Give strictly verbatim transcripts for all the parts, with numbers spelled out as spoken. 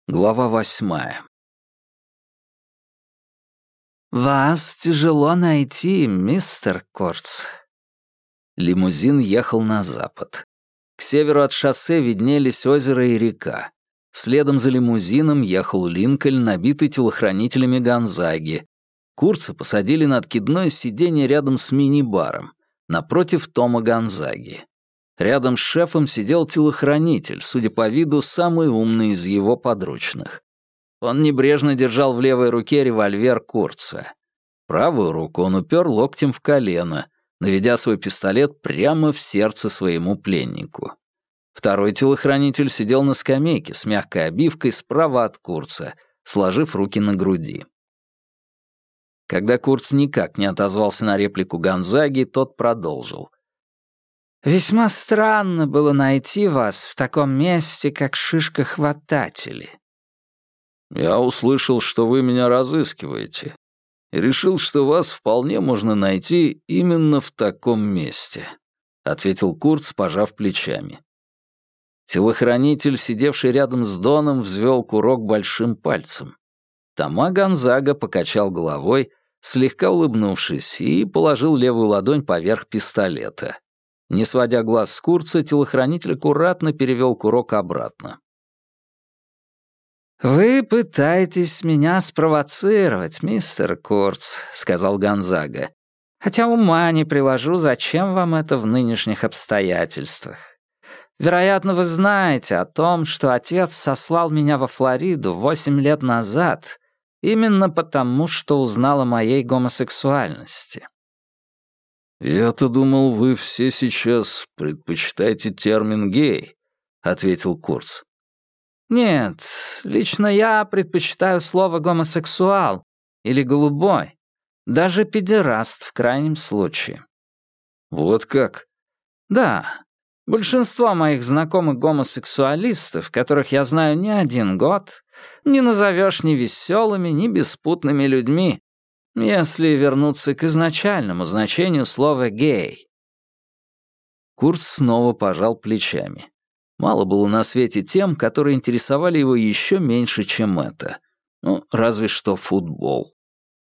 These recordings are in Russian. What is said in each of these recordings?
Глава восьмая. «Вас тяжело найти, мистер Корц». Лимузин ехал на запад. К северу от шоссе виднелись озеро и река. Следом за лимузином ехал Линкольн, набитый телохранителями Гонзаги. Курца посадили на откидное сиденье рядом с мини-баром, напротив Тома Гонзаги. Рядом с шефом сидел телохранитель, судя по виду, самый умный из его подручных. Он небрежно держал в левой руке револьвер Курца. Правую руку он упер локтем в колено, наведя свой пистолет прямо в сердце своему пленнику. Второй телохранитель сидел на скамейке с мягкой обивкой справа от Курца, сложив руки на груди. Когда Курц никак не отозвался на реплику Гонзаги, тот продолжил. «Весьма странно было найти вас в таком месте, как шишкохвататели». «Я услышал, что вы меня разыскиваете, и решил, что вас вполне можно найти именно в таком месте», — ответил Курц, пожав плечами. Телохранитель, сидевший рядом с Доном, взвел курок большим пальцем. Тома Гонзага покачал головой, слегка улыбнувшись, и положил левую ладонь поверх пистолета. Не сводя глаз с Курца, телохранитель аккуратно перевел курок обратно. «Вы пытаетесь меня спровоцировать, мистер Курц», — сказал Гонзага. «Хотя ума не приложу, зачем вам это в нынешних обстоятельствах. Вероятно, вы знаете о том, что отец сослал меня во Флориду восемь лет назад именно потому, что узнал о моей гомосексуальности». «Я-то думал, вы все сейчас предпочитаете термин «гей», — ответил Курц. «Нет, лично я предпочитаю слово «гомосексуал» или «голубой», даже «педераст» в крайнем случае». «Вот как?» «Да. Большинство моих знакомых гомосексуалистов, которых я знаю не один год, не назовешь ни веселыми, ни беспутными людьми, если вернуться к изначальному значению слова «гей». Курц снова пожал плечами. Мало было на свете тем, которые интересовали его еще меньше, чем это. Ну, разве что футбол.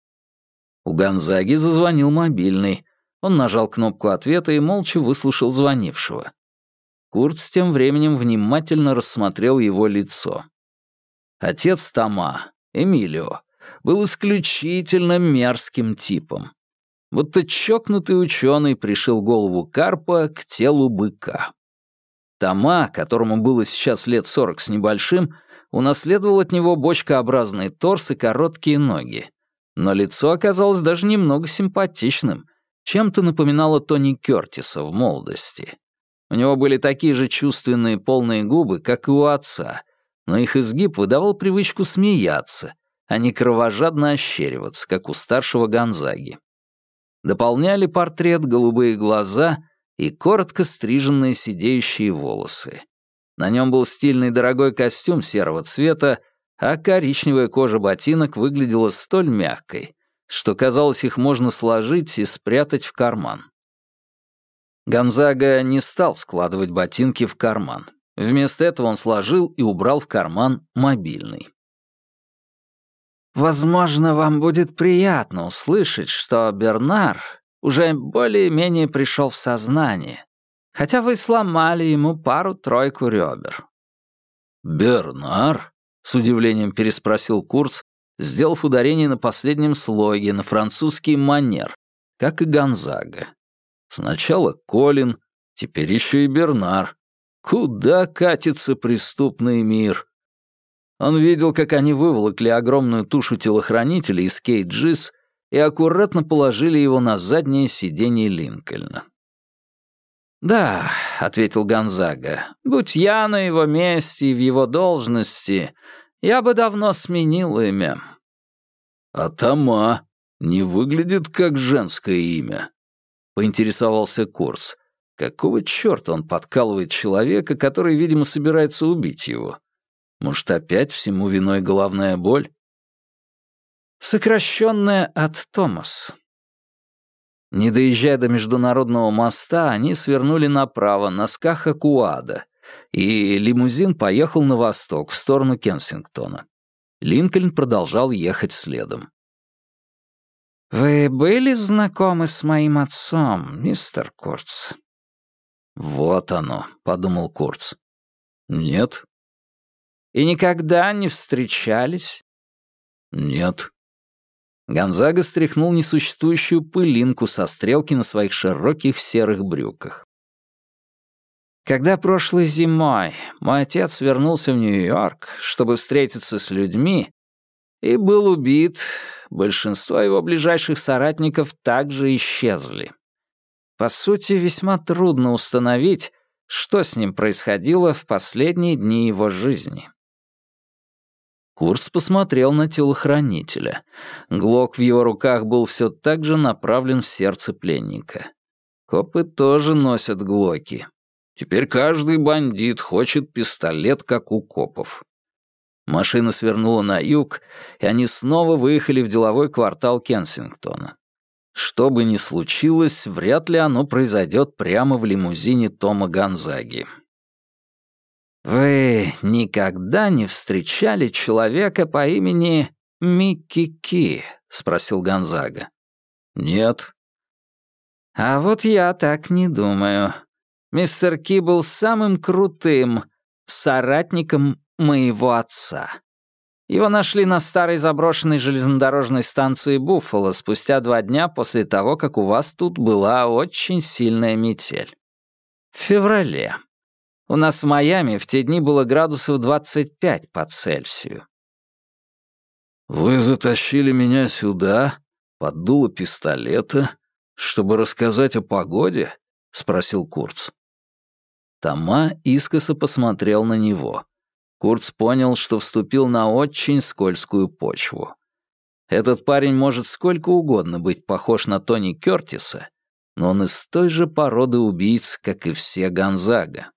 У Гонзаги зазвонил мобильный. Он нажал кнопку ответа и молча выслушал звонившего. Курц тем временем внимательно рассмотрел его лицо. Отец Тома, Эмилио, был исключительно мерзким типом. Будто чокнутый ученый пришил голову карпа к телу быка. Тома, которому было сейчас лет сорок с небольшим, унаследовал от него бочкообразный торс и короткие ноги. Но лицо оказалось даже немного симпатичным, чем-то напоминало Тони Кёртиса в молодости. У него были такие же чувственные полные губы, как и у отца, но их изгиб выдавал привычку смеяться, а не кровожадно ощериваться, как у старшего Гонзаги. Дополняли портрет голубые глаза и коротко стриженные сидеющие волосы. На нем был стильный дорогой костюм серого цвета, а коричневая кожа ботинок выглядела столь мягкой, что казалось, их можно сложить и спрятать в карман. Гонзага не стал складывать ботинки в карман. Вместо этого он сложил и убрал в карман мобильный. «Возможно, вам будет приятно услышать, что Бернар уже более-менее пришел в сознание, хотя вы сломали ему пару-тройку ребер». «Бернар?» — с удивлением переспросил Курц, сделав ударение на последнем слоге, на французский манер, как и Гонзага. Сначала Колин, теперь еще и Бернар. Куда катится преступный мир? Он видел, как они выволокли огромную тушу телохранителя из Кейт-Джиз и аккуратно положили его на заднее сиденье Линкольна. «Да», — ответил Гонзага, — «будь я на его месте и в его должности, я бы давно сменил имя». «А Тома не выглядит как женское имя?» — поинтересовался Курц. Какого черта он подкалывает человека, который, видимо, собирается убить его? Может, опять всему виной головная боль? Сокращенная от Томас. Не доезжая до международного моста, они свернули направо на Скахакуада, и лимузин поехал на восток, в сторону Кенсингтона. Линкольн продолжал ехать следом. «Вы были знакомы с моим отцом, мистер Курц?» «Вот оно», — подумал Курц. «Нет». «И никогда не встречались?» «Нет». Гонзага стряхнул несуществующую пылинку со стрелки на своих широких серых брюках. «Когда прошлой зимой мой отец вернулся в Нью-Йорк, чтобы встретиться с людьми, и был убит, большинство его ближайших соратников также исчезли. По сути, весьма трудно установить, что с ним происходило в последние дни его жизни». Курц посмотрел на телохранителя. Глок в его руках был все так же направлен в сердце пленника. Копы тоже носят глоки. Теперь каждый бандит хочет пистолет, как у копов. Машина свернула на юг, и они снова выехали в деловой квартал Кенсингтона. Что бы ни случилось, вряд ли оно произойдет прямо в лимузине Тома Гонзаги. «Вы никогда не встречали человека по имени Микки Ки?» — спросил Гонзага. «Нет». «А вот я так не думаю. Мистер Ки был самым крутым соратником моего отца. Его нашли на старой заброшенной железнодорожной станции Буффало спустя два дня после того, как у вас тут была очень сильная метель. В феврале. У нас в Майами в те дни было градусов двадцать пять по Цельсию». «Вы затащили меня сюда, под дуло пистолета, чтобы рассказать о погоде?» — спросил Курц. Тома искоса посмотрел на него. Курц понял, что вступил на очень скользкую почву. Этот парень может сколько угодно быть похож на Тони Кёртиса, но он из той же породы убийц, как и все Гонзага.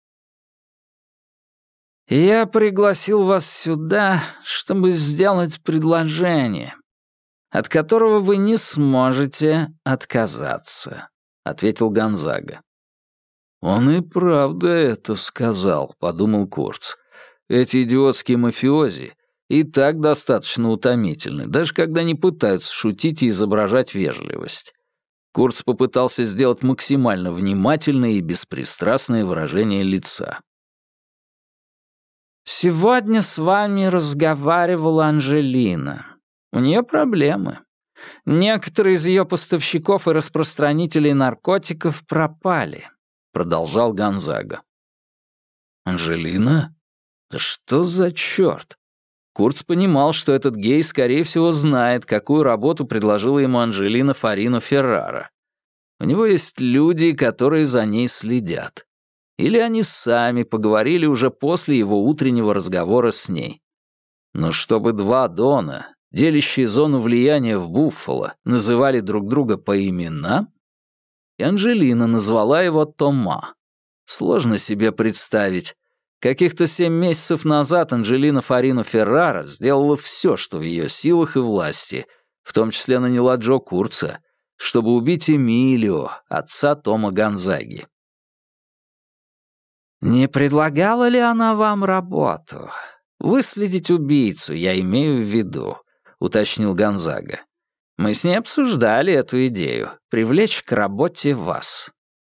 «Я пригласил вас сюда, чтобы сделать предложение, от которого вы не сможете отказаться», — ответил Гонзага. «Он и правда это сказал», — подумал Курц. «Эти идиотские мафиози и так достаточно утомительны, даже когда не пытаются шутить и изображать вежливость». Курц попытался сделать максимально внимательное и беспристрастное выражение лица. «Сегодня с вами разговаривала Анжелина. У нее проблемы. Некоторые из ее поставщиков и распространителей наркотиков пропали», — продолжал Гонзага. «Анжелина? Да что за черт?» Курц понимал, что этот гей, скорее всего, знает, какую работу предложила ему Анжелина Фарино Феррара. У него есть люди, которые за ней следят. Или они сами поговорили уже после его утреннего разговора с ней. Но чтобы два Дона, делящие зону влияния в Буффало, называли друг друга по именам? И Анжелина назвала его Тома. Сложно себе представить. Каких-то семь месяцев назад Анжелина Фарино Феррара сделала все, что в ее силах и власти, в том числе наняла Джо Курца, чтобы убить Эмилио, отца Тома Гонзаги. «Не предлагала ли она вам работу? Выследить убийцу, я имею в виду», — уточнил Гонзага. «Мы с ней обсуждали эту идею — привлечь к работе вас».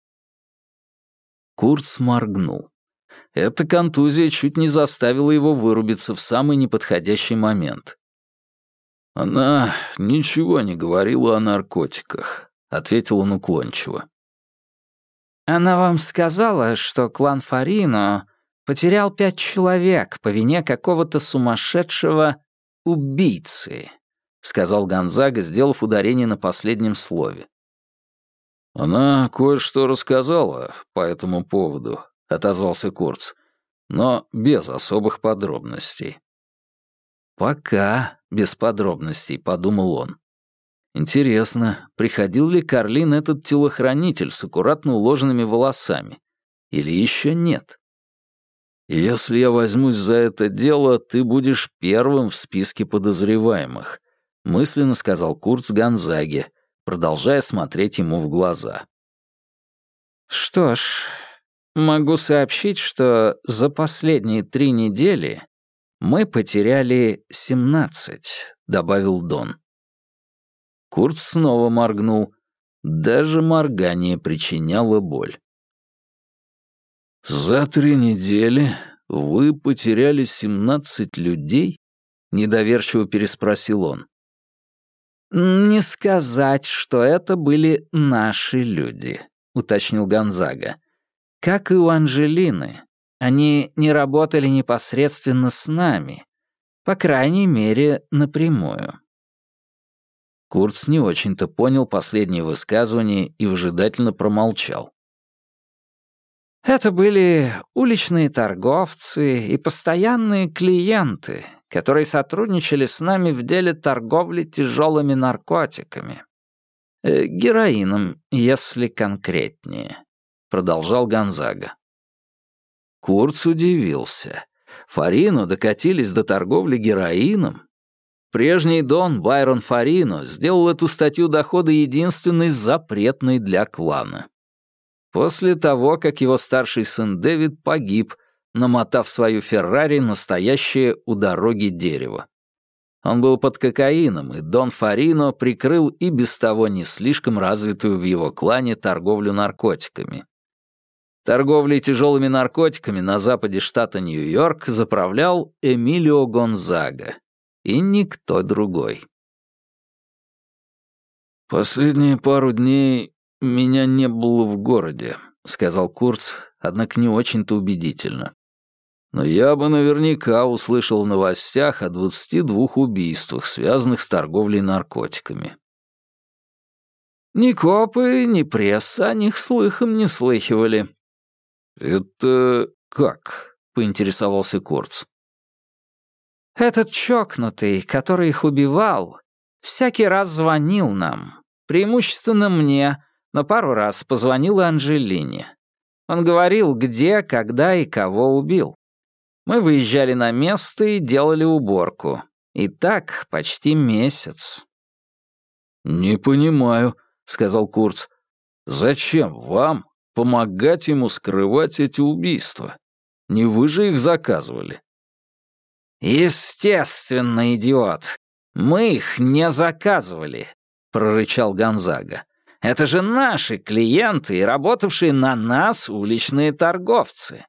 Курц моргнул. Эта контузия чуть не заставила его вырубиться в самый неподходящий момент. «Она ничего не говорила о наркотиках», — ответил он уклончиво. «Она вам сказала, что клан Фарино потерял пять человек по вине какого-то сумасшедшего убийцы», — сказал Гонзага, сделав ударение на последнем слове. «Она кое-что рассказала по этому поводу», — отозвался Курц, «но без особых подробностей». «Пока без подробностей», — подумал он. Интересно, приходил ли к Орлин этот телохранитель с аккуратно уложенными волосами? Или еще нет? «Если я возьмусь за это дело, ты будешь первым в списке подозреваемых», — мысленно сказал Курц Гонзаге, продолжая смотреть ему в глаза. «Что ж, Могу сообщить, что за последние три недели мы потеряли семнадцать», — добавил Дон. Курт снова моргнул. Даже моргание причиняло боль. «За три недели вы потеряли семнадцать людей?» — недоверчиво переспросил он. «Не сказать, что это были наши люди», — уточнил Гонзага. «Как и у Анжелины, они не работали непосредственно с нами, по крайней мере, напрямую». Курц не очень-то понял последнее высказывание и выжидательно промолчал. Это были уличные торговцы и постоянные клиенты, которые сотрудничали с нами в деле торговли тяжелыми наркотиками. Э, героином, если конкретнее, продолжал Гонзага. Курц удивился. Фарино докатились до торговли героином? Прежний Дон Байрон Фарино сделал эту статью дохода единственной запретной для клана. После того, как его старший сын Дэвид погиб, намотав свою Феррари на стоящее у дороги дерево. Он был под кокаином, и Дон Фарино прикрыл и без того не слишком развитую в его клане торговлю наркотиками. Торговлей тяжелыми наркотиками на западе штата Нью-Йорк заправлял Эмилио Гонзага. И никто другой. «Последние пару дней меня не было в городе», — сказал Курц, однако не очень-то убедительно. «Но я бы наверняка услышал в новостях о двадцати двух убийствах, связанных с торговлей наркотиками». Ни копы, ни пресса о них слыхом не слыхивали. «Это как?» — поинтересовался Курц. Этот чокнутый, который их убивал, всякий раз звонил нам, преимущественно мне, но пару раз позвонил и Анжелине. Он говорил, где, когда и кого убил. Мы выезжали на место и делали уборку. И так почти месяц. «Не понимаю», — сказал Курц. «Зачем вам помогать ему скрывать эти убийства? Не вы же их заказывали». «Естественно, идиот. Мы их не заказывали», — прорычал Гонзага. «Это же наши клиенты и работавшие на нас уличные торговцы».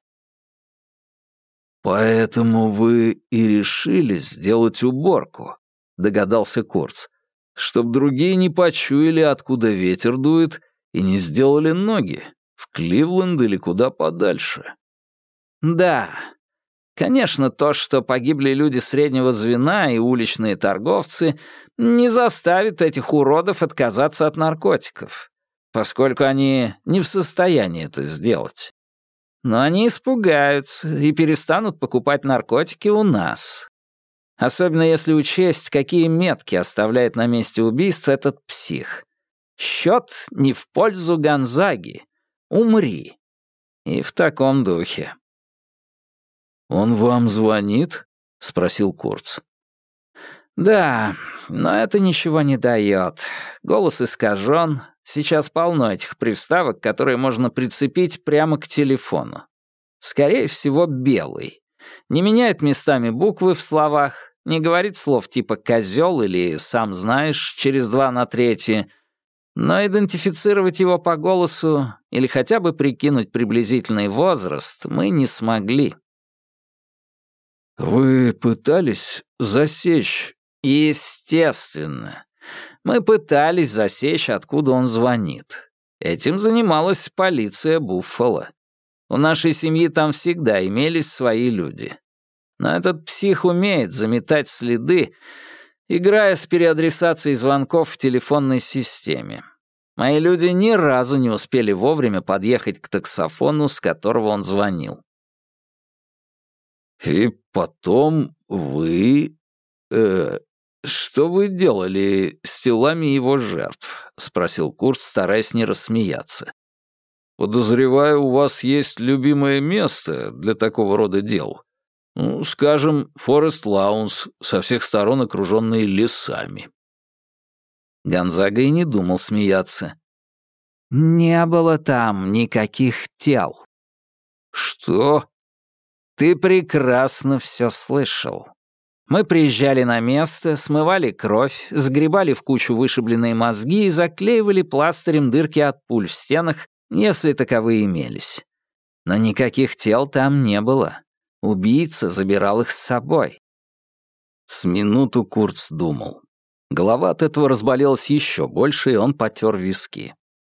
«Поэтому вы и решили сделать уборку», — догадался Курц, «чтоб другие не почуяли, откуда ветер дует, и не сделали ноги, в Кливленд или куда подальше». «Да». Конечно, то, что погибли люди среднего звена и уличные торговцы, не заставит этих уродов отказаться от наркотиков, поскольку они не в состоянии это сделать. Но они испугаются и перестанут покупать наркотики у нас. Особенно если учесть, какие метки оставляет на месте убийства этот псих. Счет не в пользу Гонзаги. Умри. И в таком духе. «Он вам звонит?» — спросил Курц. «Да, но это ничего не дает. Голос искажен. Сейчас полно этих приставок, которые можно прицепить прямо к телефону. Скорее всего, белый. Не меняет местами буквы в словах, не говорит слов типа «козёл» или «сам знаешь» через два на третье. Но идентифицировать его по голосу или хотя бы прикинуть приблизительный возраст мы не смогли». «Вы пытались засечь?» «Естественно. Мы пытались засечь, откуда он звонит. Этим занималась полиция Буффало. У нашей семьи там всегда имелись свои люди. Но этот псих умеет заметать следы, играя с переадресацией звонков в телефонной системе. Мои люди ни разу не успели вовремя подъехать к таксофону, с которого он звонил». «И потом вы... Э, что вы делали с телами его жертв?» — спросил Курц, стараясь не рассмеяться. «Подозреваю, у вас есть любимое место для такого рода дел. Ну, скажем, Форест Лаунс, со всех сторон окруженный лесами». Гонзага и не думал смеяться. «Не было там никаких тел». «Что?» «Ты прекрасно все слышал. Мы приезжали на место, смывали кровь, сгребали в кучу вышибленные мозги и заклеивали пластырем дырки от пуль в стенах, если таковые имелись. Но никаких тел там не было. Убийца забирал их с собой». С минуту Курц думал. Голова от этого разболелась еще больше, и он потер виски.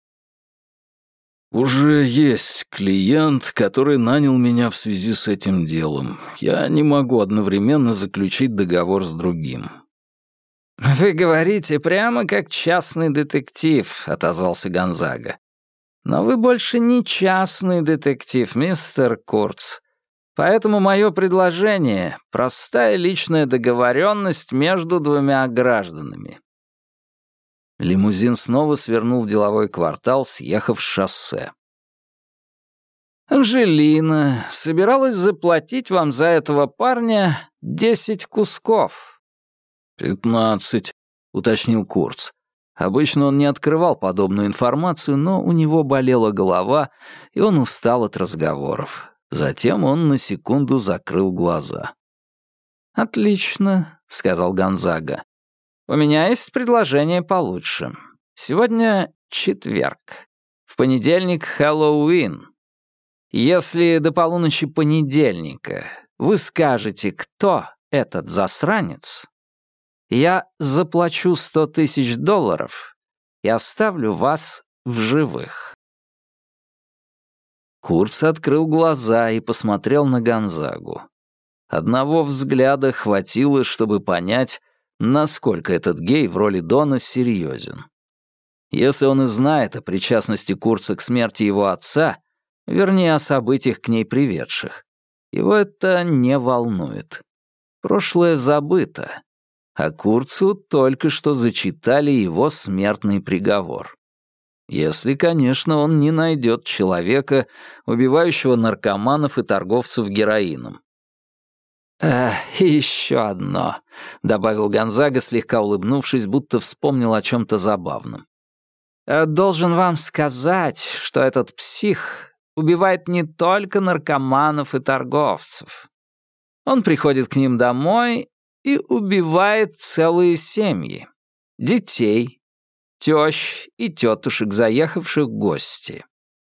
«Уже есть клиент, который нанял меня в связи с этим делом. Я не могу одновременно заключить договор с другим». «Вы говорите прямо как частный детектив», — отозвался Гонзага. «Но вы больше не частный детектив, мистер Курц. Поэтому мое предложение — простая личная договоренность между двумя гражданами». Лимузин снова свернул в деловой квартал, съехав с шоссе. «Анжелина собиралась заплатить вам за этого парня десять кусков». «Пятнадцать», — уточнил Курц. Обычно он не открывал подобную информацию, но у него болела голова, и он устал от разговоров. Затем он на секунду закрыл глаза. «Отлично», — сказал Гонзага. «У меня есть предложение получше. Сегодня четверг. В понедельник Хэллоуин. Если до полуночи понедельника вы скажете, кто этот засранец, я заплачу сто тысяч долларов и оставлю вас в живых». Курц открыл глаза и посмотрел на Гонзагу. Одного взгляда хватило, чтобы понять, насколько этот гей в роли Дона серьезен. Если он и знает о причастности Курца к смерти его отца, вернее, о событиях к ней приведших, его это не волнует. Прошлое забыто, а Курцу только что зачитали его смертный приговор. Если, конечно, он не найдет человека, убивающего наркоманов и торговцев героином. «Эх, и еще одно», — добавил Гонзага, слегка улыбнувшись, будто вспомнил о чем-то забавном. «Должен вам сказать, что этот псих убивает не только наркоманов и торговцев. Он приходит к ним домой и убивает целые семьи, детей, тещ и тетушек, заехавших в гости».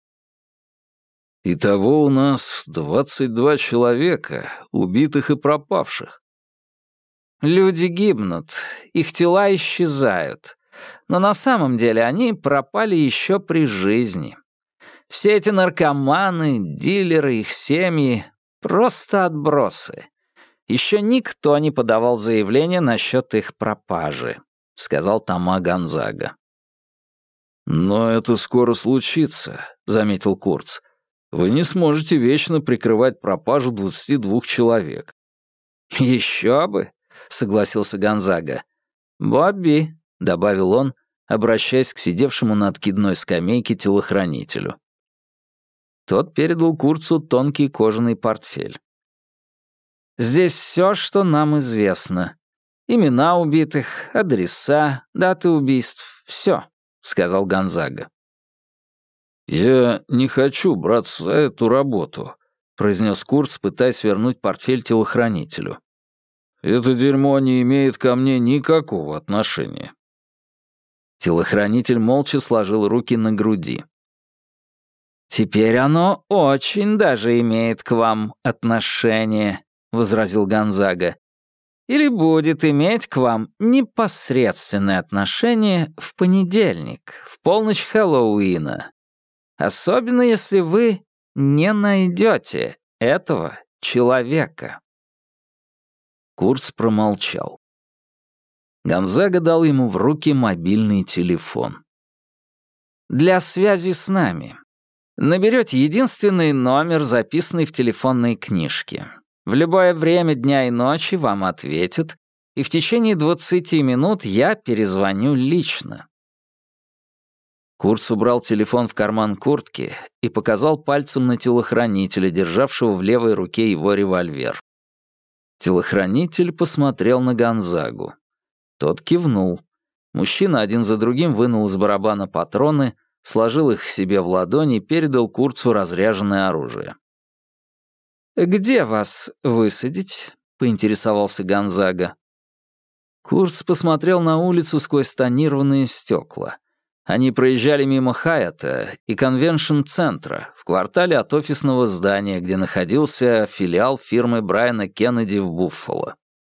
«Итого у нас двадцать два человека, убитых и пропавших». «Люди гибнут, их тела исчезают, но на самом деле они пропали еще при жизни. Все эти наркоманы, дилеры, их семьи — просто отбросы. Еще никто не подавал заявление насчет их пропажи», — сказал Тома Гонзага. «Но это скоро случится», — заметил Курц. «Вы не сможете вечно прикрывать пропажу двадцати двух человек». «Еще бы», — согласился Гонзага. «Бобби», — добавил он, обращаясь к сидевшему на откидной скамейке телохранителю. Тот передал Курцу тонкий кожаный портфель. «Здесь все, что нам известно. Имена убитых, адреса, даты убийств — все», — сказал Гонзага. «Я не хочу браться за эту работу», — произнес Курц, пытаясь вернуть портфель телохранителю. «Это дерьмо не имеет ко мне никакого отношения». Телохранитель молча сложил руки на груди. «Теперь оно очень даже имеет к вам отношение», — возразил Гонзага. «Или будет иметь к вам непосредственное отношение в понедельник, в полночь Хэллоуина. Особенно если вы не найдете этого человека». Курц промолчал. Гонзага дал ему в руки мобильный телефон. «Для связи с нами. Наберете единственный номер, записанный в телефонной книжке. В любое время дня и ночи вам ответят, и в течение двадцати минут я перезвоню лично». Курц убрал телефон в карман куртки и показал пальцем на телохранителя, державшего в левой руке его револьвер. Телохранитель посмотрел на Гонзагу. Тот кивнул. Мужчина один за другим вынул из барабана патроны, сложил их себе в ладони и передал Курцу разряженное оружие. «Где вас высадить?» — поинтересовался Гонзага. Курц посмотрел на улицу сквозь тонированные стекла. Они проезжали мимо Хайата и конвеншн-центра, в квартале от офисного здания, где находился филиал фирмы Брайана Кеннеди в Буффало.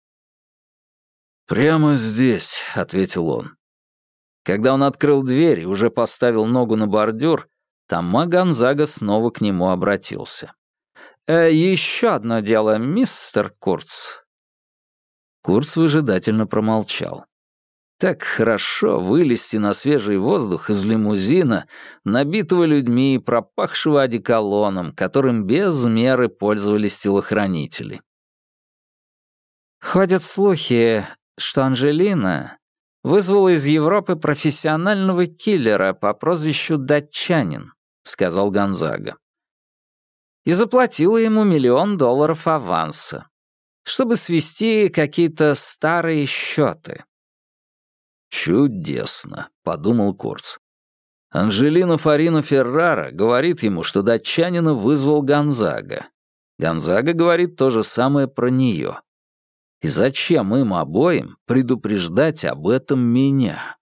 «Прямо здесь», — ответил он. Когда он открыл дверь и уже поставил ногу на бордюр, Тома Гонзага снова к нему обратился. «Э, «Еще одно дело, мистер Курц». Курц выжидательно промолчал. Так хорошо вылезти на свежий воздух из лимузина, набитого людьми и пропахшего одеколоном, которым без меры пользовались телохранители. «Ходят слухи, что Анжелина вызвала из Европы профессионального киллера по прозвищу Датчанин», — сказал Гонзага. «И заплатила ему миллион долларов аванса, чтобы свести какие-то старые счеты». «Чудесно», — подумал Курц. Анжелина Фарина Феррара говорит ему, что датчанина вызвал Гонзага. Гонзага говорит то же самое про нее. И зачем им обоим предупреждать об этом меня?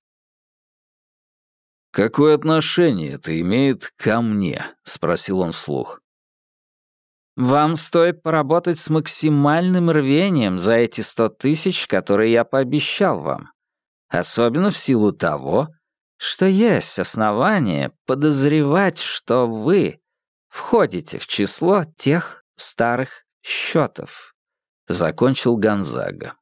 «Какое отношение это имеет ко мне?» — спросил он вслух. «Вам стоит поработать с максимальным рвением за эти сто тысяч, которые я пообещал вам. Особенно в силу того, что есть основания подозревать, что вы входите в число тех старых счетов», — закончил Гонзага.